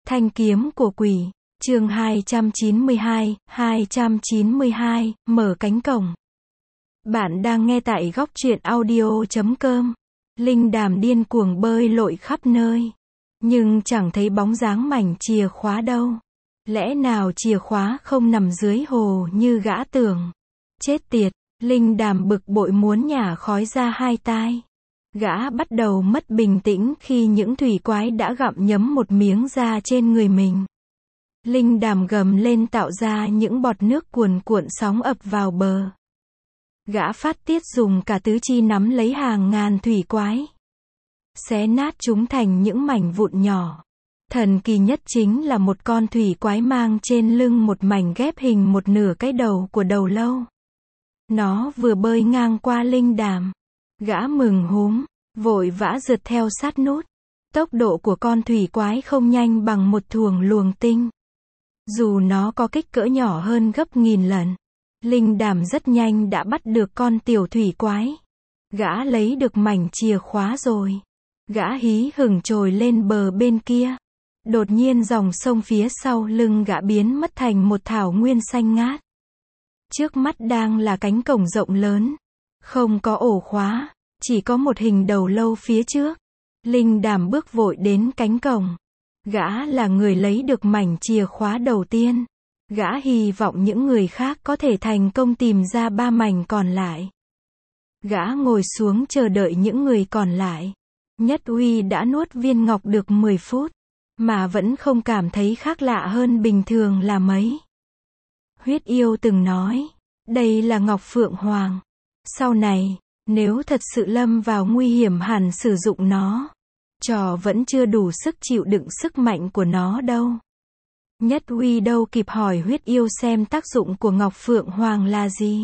Thanh kiếm của quỷ, chương 292, mở cánh cổng. Bạn đang nghe tại góc truyện audio.com. Linh đàm điên cuồng bơi lội khắp nơi, nhưng chẳng thấy bóng dáng mảnh chìa khóa đâu. Lẽ nào chìa khóa không nằm dưới hồ như gã tưởng? Chết tiệt, linh đàm bực bội muốn nhả khói ra hai tai. Gã bắt đầu mất bình tĩnh khi những thủy quái đã gặm nhấm một miếng da trên người mình. Linh đàm gầm lên tạo ra những bọt nước cuồn cuộn sóng ập vào bờ. Gã phát tiết dùng cả tứ chi nắm lấy hàng ngàn thủy quái, xé nát chúng thành những mảnh vụn nhỏ. Thần kỳ nhất chính là một con thủy quái mang trên lưng một mảnh ghép hình một nửa cái đầu của đầu lâu. Nó vừa bơi ngang qua linh đàm, gã mừng húm, vội vã rượt theo sát nút. Tốc độ của con thủy quái không nhanh bằng một thuồng luồng tinh. Dù nó có kích cỡ nhỏ hơn gấp nghìn lần, linh đàm rất nhanh đã bắt được con tiểu thủy quái. Gã lấy được mảnh chìa khóa rồi. Gã hí hửng trồi lên bờ bên kia. Đột nhiên dòng sông phía sau lưng gã biến mất thành một thảo nguyên xanh ngát. Trước mắt đang là cánh cổng rộng lớn, không có ổ khóa, chỉ có một hình đầu lâu phía trước. Linh đàm bước vội đến cánh cổng. Gã là người lấy được mảnh chìa khóa đầu tiên. Gã hy vọng những người khác có thể thành công tìm ra 3 mảnh còn lại. Gã ngồi xuống chờ đợi những người còn lại. Nhất Uy đã nuốt viên ngọc được 10 phút, mà vẫn không cảm thấy khác lạ hơn bình thường là mấy. Huyết yêu từng nói, đây là Ngọc Phượng Hoàng. Sau này, nếu thật sự lâm vào nguy hiểm hẳn sử dụng nó. Trò vẫn chưa đủ sức chịu đựng sức mạnh của nó đâu. Nhất Uy đâu kịp hỏi huyết yêu xem tác dụng của Ngọc Phượng Hoàng là gì.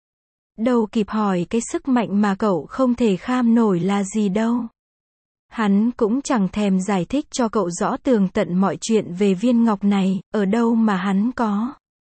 Đâu kịp hỏi cái sức mạnh mà cậu không thể kham nổi là gì đâu. Hắn cũng chẳng thèm giải thích cho cậu rõ tường tận mọi chuyện về viên ngọc này, ở đâu mà hắn có.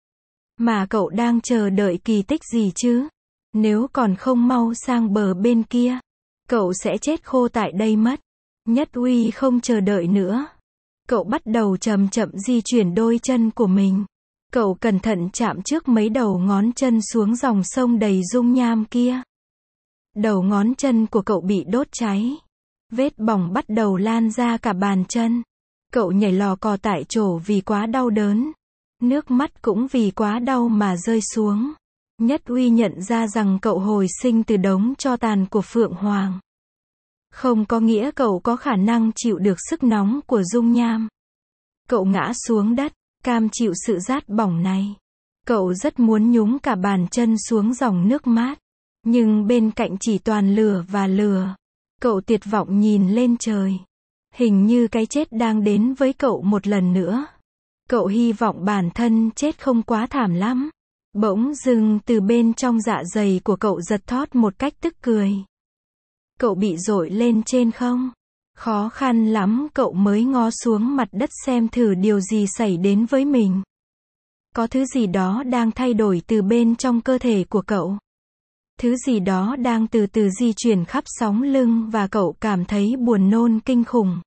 Mà cậu đang chờ đợi kỳ tích gì chứ? Nếu còn không mau sang bờ bên kia, cậu sẽ chết khô tại đây mất. Nhất Uy không chờ đợi nữa. Cậu bắt đầu chậm chậm di chuyển đôi chân của mình. Cậu cẩn thận chạm trước mấy đầu ngón chân xuống dòng sông đầy dung nham kia. Đầu ngón chân của cậu bị đốt cháy. Vết bỏng bắt đầu lan ra cả bàn chân. Cậu nhảy lò cò tại chỗ vì quá đau đớn. Nước mắt cũng vì quá đau mà rơi xuống. Nhất Uy nhận ra rằng cậu hồi sinh từ đống tro tàn của Phượng Hoàng. Không có nghĩa cậu có khả năng chịu được sức nóng của dung nham. Cậu ngã xuống đất, cam chịu sự rát bỏng này. Cậu rất muốn nhúng cả bàn chân xuống dòng nước mát. Nhưng bên cạnh chỉ toàn lửa và lửa. Cậu tuyệt vọng nhìn lên trời. Hình như cái chết đang đến với cậu một lần nữa. Cậu hy vọng bản thân chết không quá thảm lắm. Bỗng dưng từ bên trong dạ dày của cậu giật thót một cách tức cười. Cậu bị dội lên trên không? Khó khăn lắm cậu mới ngó xuống mặt đất xem thử điều gì xảy đến với mình. Có thứ gì đó đang thay đổi từ bên trong cơ thể của cậu. Thứ gì đó đang từ từ di chuyển khắp sóng lưng và cậu cảm thấy buồn nôn kinh khủng.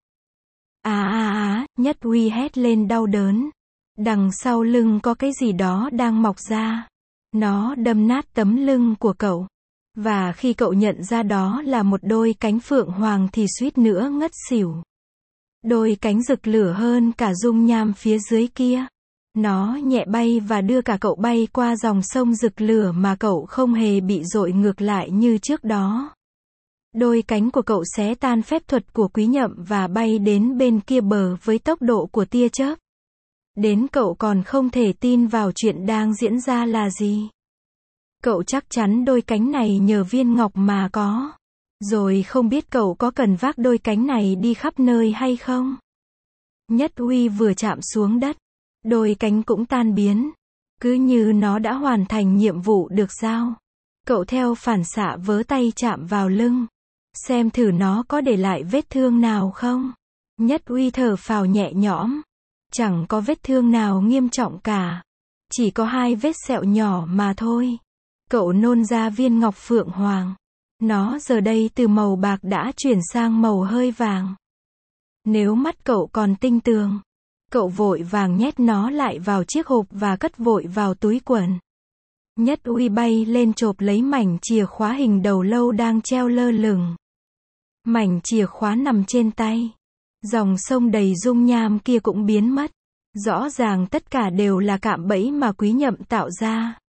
Nhất Uy hét lên đau đớn. Đằng sau lưng có cái gì đó đang mọc ra. Nó đâm nát tấm lưng của cậu. Và khi cậu nhận ra đó là một đôi cánh phượng hoàng thì suýt nữa ngất xỉu. Đôi cánh rực lửa hơn cả dung nham phía dưới kia. Nó nhẹ bay và đưa cả cậu bay qua dòng sông rực lửa mà cậu không hề bị dội ngược lại như trước đó. Đôi cánh của cậu xé tan phép thuật của Quý Nhậm và bay đến bên kia bờ với tốc độ của tia chớp. Đến cậu còn không thể tin vào chuyện đang diễn ra là gì. Cậu chắc chắn đôi cánh này nhờ viên ngọc mà có. Rồi không biết cậu có cần vác đôi cánh này đi khắp nơi hay không? Nhất Uy vừa chạm xuống đất, đôi cánh cũng tan biến. Cứ như nó đã hoàn thành nhiệm vụ được giao. Cậu theo phản xạ vớ tay chạm vào lưng. Xem thử nó có để lại vết thương nào không? Nhất Uy thở phào nhẹ nhõm. Chẳng có vết thương nào nghiêm trọng cả. Chỉ có 2 vết sẹo nhỏ mà thôi. Cậu nôn ra viên ngọc Phượng Hoàng. Nó giờ đây từ màu bạc đã chuyển sang màu hơi vàng. Nếu mắt cậu còn tinh tường, Cậu vội vàng nhét nó lại vào chiếc hộp và cất vội vào túi quần. Nhất Uy bay lên chộp lấy mảnh chìa khóa hình đầu lâu đang treo lơ lửng. Mảnh chìa khóa nằm trên tay. Dòng sông đầy dung nham kia cũng biến mất. Rõ ràng tất cả đều là cạm bẫy mà Quý Nhậm tạo ra.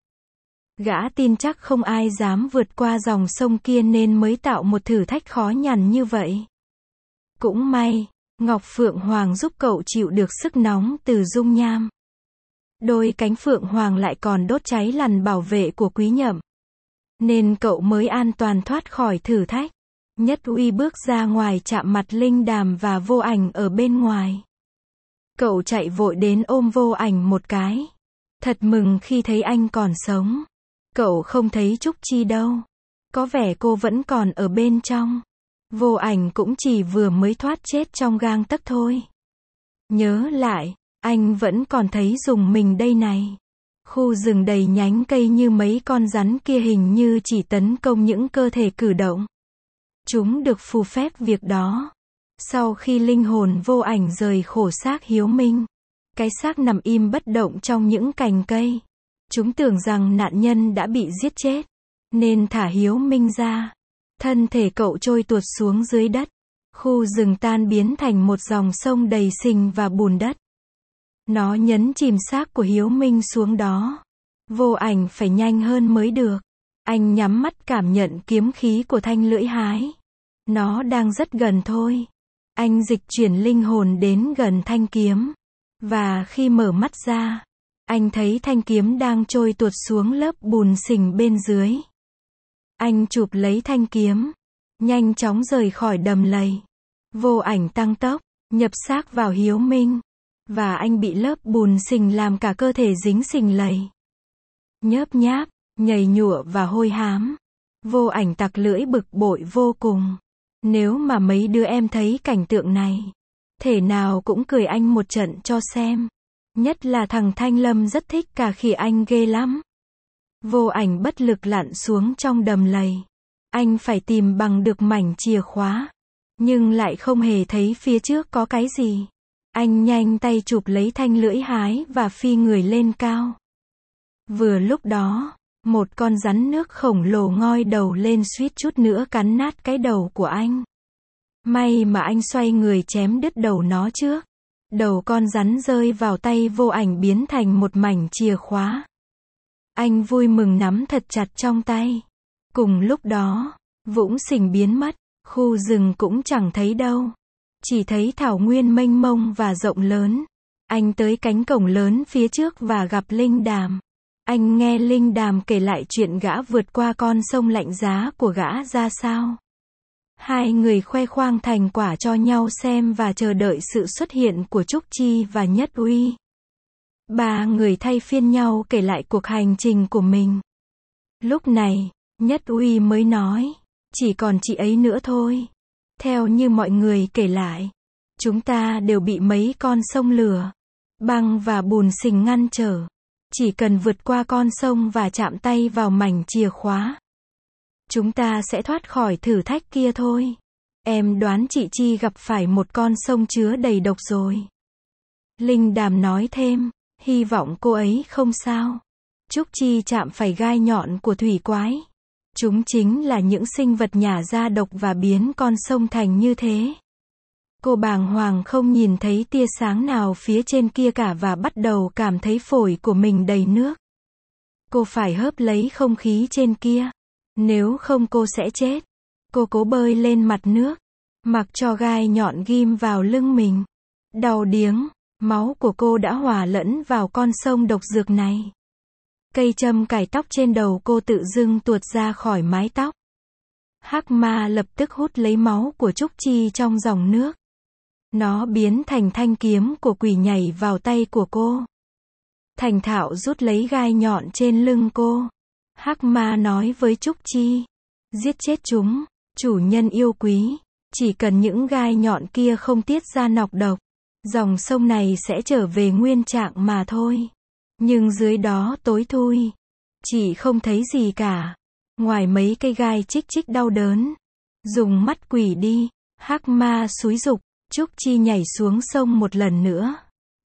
Gã tin chắc không ai dám vượt qua dòng sông kia nên mới tạo một thử thách khó nhằn như vậy. Cũng may, Ngọc Phượng Hoàng giúp cậu chịu được sức nóng từ dung nham. Đôi cánh Phượng Hoàng lại còn đốt cháy lằn bảo vệ của Quý Nhậm. Nên cậu mới an toàn thoát khỏi thử thách. Nhất Uy bước ra ngoài chạm mặt Linh Đàm và Vô Ảnh ở bên ngoài. Cậu chạy vội đến ôm Vô Ảnh một cái. Thật mừng khi thấy anh còn sống. Cậu không thấy Trúc Chi đâu. Có vẻ cô vẫn còn ở bên trong. Vô Ảnh cũng chỉ vừa mới thoát chết trong gang tấc thôi. Nhớ lại, anh vẫn còn thấy rùng mình đây này. Khu rừng đầy nhánh cây như mấy con rắn kia hình như chỉ tấn công những cơ thể cử động. Chúng được phù phép việc đó. Sau khi linh hồn Vô Ảnh rời khổ xác Hiếu Minh, cái xác nằm im bất động trong những cành cây. Chúng tưởng rằng nạn nhân đã bị giết chết, nên thả Hiếu Minh ra. Thân thể cậu trôi tuột xuống dưới đất. Khu rừng tan biến thành một dòng sông đầy sình và bùn đất. Nó nhấn chìm xác của Hiếu Minh xuống đó. Vô Ảnh phải nhanh hơn mới được. Anh nhắm mắt cảm nhận kiếm khí của thanh lưỡi hái. Nó đang rất gần thôi. Anh dịch chuyển linh hồn đến gần thanh kiếm. Và khi mở mắt ra, anh thấy thanh kiếm đang trôi tuột xuống lớp bùn sình bên dưới. Anh chụp lấy thanh kiếm, nhanh chóng rời khỏi đầm lầy. Vô Ảnh tăng tốc, nhập xác vào Hiếu Minh. Và anh bị lớp bùn sình làm cả cơ thể dính sình lầy. Nhớp nháp, nhầy nhụa và hôi hám. Vô Ảnh tặc lưỡi bực bội vô cùng. Nếu mà mấy đứa em thấy cảnh tượng này, thể nào cũng cười anh một trận cho xem. Nhất là thằng Thanh Lâm rất thích cả khỉ anh ghê lắm. Vô Ảnh bất lực lặn xuống trong đầm lầy. Anh phải tìm bằng được mảnh chìa khóa. Nhưng lại không hề thấy phía trước có cái gì. Anh nhanh tay chụp lấy thanh lưỡi hái và phi người lên cao. Vừa lúc đó, một con rắn nước khổng lồ ngoi đầu lên suýt chút nữa cắn nát cái đầu của anh. May mà anh xoay người chém đứt đầu nó trước. Đầu con rắn rơi vào tay Vô Ảnh biến thành một mảnh chìa khóa. Anh vui mừng nắm thật chặt trong tay. Cùng lúc đó, vũng sình biến mất, khu rừng cũng chẳng thấy đâu. Chỉ thấy thảo nguyên mênh mông và rộng lớn. Anh tới cánh cổng lớn phía trước và gặp Linh Đàm. Anh nghe Linh Đàm kể lại chuyện gã vượt qua con sông lạnh giá của gã ra sao. Hai người khoe khoang thành quả cho nhau xem và chờ đợi sự xuất hiện của Trúc Chi và Nhất Uy. Ba người thay phiên nhau kể lại cuộc hành trình của mình. Lúc này, Nhất Uy mới nói, chỉ còn chị ấy nữa thôi. Theo như mọi người kể lại, chúng ta đều bị mấy con sông lửa, băng và bùn sình ngăn trở. Chỉ cần vượt qua con sông và chạm tay vào mảnh chìa khóa, chúng ta sẽ thoát khỏi thử thách kia thôi. Em đoán chị Chi gặp phải một con sông chứa đầy độc rồi. Linh Đàm nói thêm, hy vọng cô ấy không sao. Trúc Chi chạm phải gai nhọn của thủy quái. Chúng chính là những sinh vật nhả ra độc và biến con sông thành như thế. Cô bàng hoàng không nhìn thấy tia sáng nào phía trên kia cả và bắt đầu cảm thấy phổi của mình đầy nước. Cô phải hớp lấy không khí trên kia. Nếu không cô sẽ chết. Cô cố bơi lên mặt nước, mặc cho gai nhọn ghim vào lưng mình. Đau điếng, máu của cô đã hòa lẫn vào con sông độc dược này. Cây châm cài tóc trên đầu cô tự dưng tuột ra khỏi mái tóc. Hắc ma lập tức hút lấy máu của Trúc Chi trong dòng nước. Nó biến thành thanh kiếm của quỷ nhảy vào tay của cô. Thành thạo rút lấy gai nhọn trên lưng cô. Hắc ma nói với Trúc Chi, giết chết chúng, chủ nhân yêu quý. Chỉ cần những gai nhọn kia không tiết ra nọc độc, dòng sông này sẽ trở về nguyên trạng mà thôi. Nhưng dưới đó tối thui, chị không thấy gì cả, ngoài mấy cây gai chích chích đau đớn. Dùng mắt quỷ đi, Hắc ma xúi giục. Trúc Chi nhảy xuống sông một lần nữa.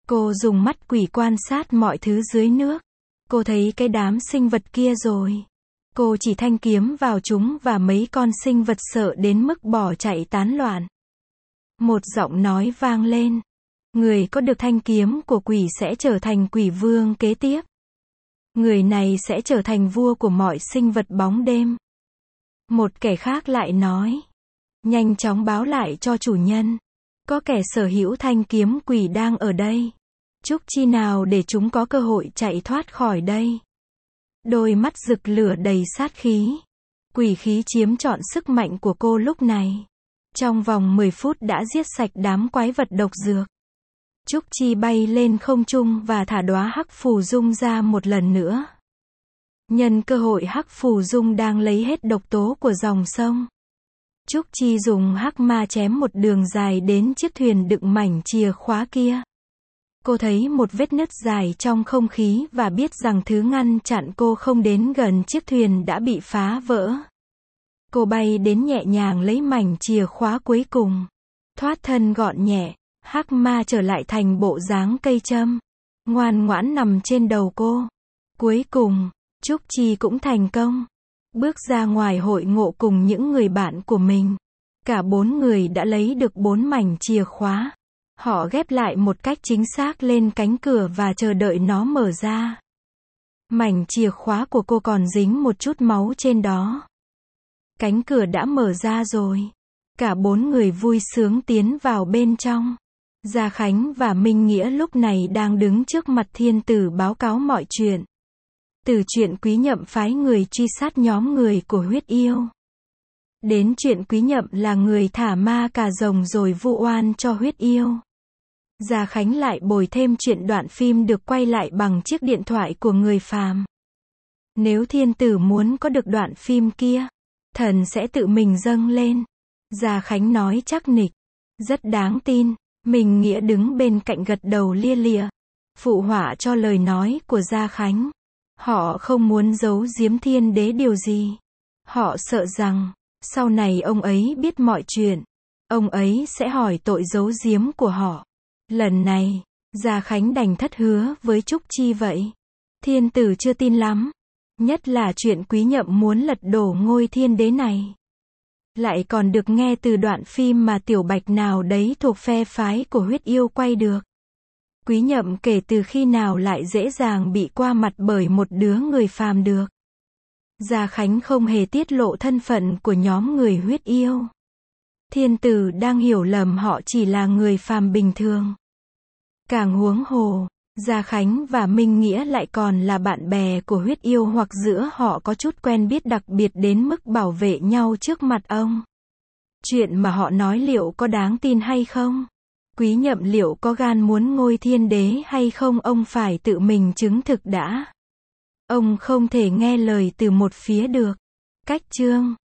Cô dùng mắt quỷ quan sát mọi thứ dưới nước. Cô thấy cái đám sinh vật kia rồi. Cô chỉ thanh kiếm vào chúng và mấy con sinh vật sợ đến mức bỏ chạy tán loạn. Một giọng nói vang lên. Người có được thanh kiếm của quỷ sẽ trở thành quỷ vương kế tiếp. Người này sẽ trở thành vua của mọi sinh vật bóng đêm. Một kẻ khác lại nói. Nhanh chóng báo lại cho chủ nhân. Có kẻ sở hữu thanh kiếm quỷ đang ở đây. Chúc chi nào để chúng có cơ hội chạy thoát khỏi đây. Đôi mắt rực lửa đầy sát khí. Quỷ khí chiếm trọn sức mạnh của cô lúc này. Trong vòng 10 phút đã giết sạch đám quái vật độc dược. Trúc Chi bay lên không trung và thả đóa hắc phù dung ra một lần nữa. Nhân cơ hội hắc phù dung đang lấy hết độc tố của dòng sông. Trúc Chi dùng hắc ma chém một đường dài đến chiếc thuyền đựng mảnh chìa khóa kia. Cô thấy một vết nứt dài trong không khí và biết rằng thứ ngăn chặn cô không đến gần chiếc thuyền đã bị phá vỡ. Cô bay đến nhẹ nhàng lấy mảnh chìa khóa cuối cùng. Thoát thân gọn nhẹ, hắc ma trở lại thành bộ dáng cây châm. Ngoan ngoãn nằm trên đầu cô. Cuối cùng, Trúc Chi cũng thành công. Bước ra ngoài hội ngộ cùng những người bạn của mình. Cả 4 người đã lấy được 4 mảnh chìa khóa. Họ ghép lại một cách chính xác lên cánh cửa và chờ đợi nó mở ra. Mảnh chìa khóa của cô còn dính một chút máu trên đó. Cánh cửa đã mở ra rồi. Cả 4 người vui sướng tiến vào bên trong. Gia Khánh và Minh Nghĩa lúc này đang đứng trước mặt thiên tử báo cáo mọi chuyện. Từ chuyện Quý Nhậm phái người truy sát nhóm người của huyết yêu. Đến chuyện Quý Nhậm là người thả ma cà rồng rồi vu oan cho huyết yêu. Gia Khánh lại bồi thêm chuyện đoạn phim được quay lại bằng chiếc điện thoại của người phàm. Nếu thiên tử muốn có được đoạn phim kia, thần sẽ tự mình dâng lên. Gia Khánh nói chắc nịch. Rất đáng tin. Minh Nghĩa đứng bên cạnh gật đầu lia lịa. Phụ họa cho lời nói của Gia Khánh. Họ không muốn giấu giếm thiên đế điều gì. Họ sợ rằng, sau này ông ấy biết mọi chuyện. Ông ấy sẽ hỏi tội giấu giếm của họ. Lần này, Gia Khánh đành thất hứa với Trúc Chi vậy. Thiên tử chưa tin lắm. Nhất là chuyện Quý Nhậm muốn lật đổ ngôi thiên đế này. Lại còn được nghe từ đoạn phim mà Tiểu Bạch nào đấy thuộc phe phái của huyết yêu quay được. Quý Nhậm kể từ khi nào lại dễ dàng bị qua mặt bởi một đứa người phàm được. Gia Khánh không hề tiết lộ thân phận của nhóm người huyết yêu. Thiên tử đang hiểu lầm họ chỉ là người phàm bình thường. Càng huống hồ, Gia Khánh và Minh Nghĩa lại còn là bạn bè của huyết yêu hoặc giữa họ có chút quen biết đặc biệt đến mức bảo vệ nhau trước mặt ông. Chuyện mà họ nói liệu có đáng tin hay không? Quý Nhậm liệu có gan muốn ngôi thiên đế hay không, ông phải tự mình chứng thực đã. Ông không thể nghe lời từ một phía được. Cách chương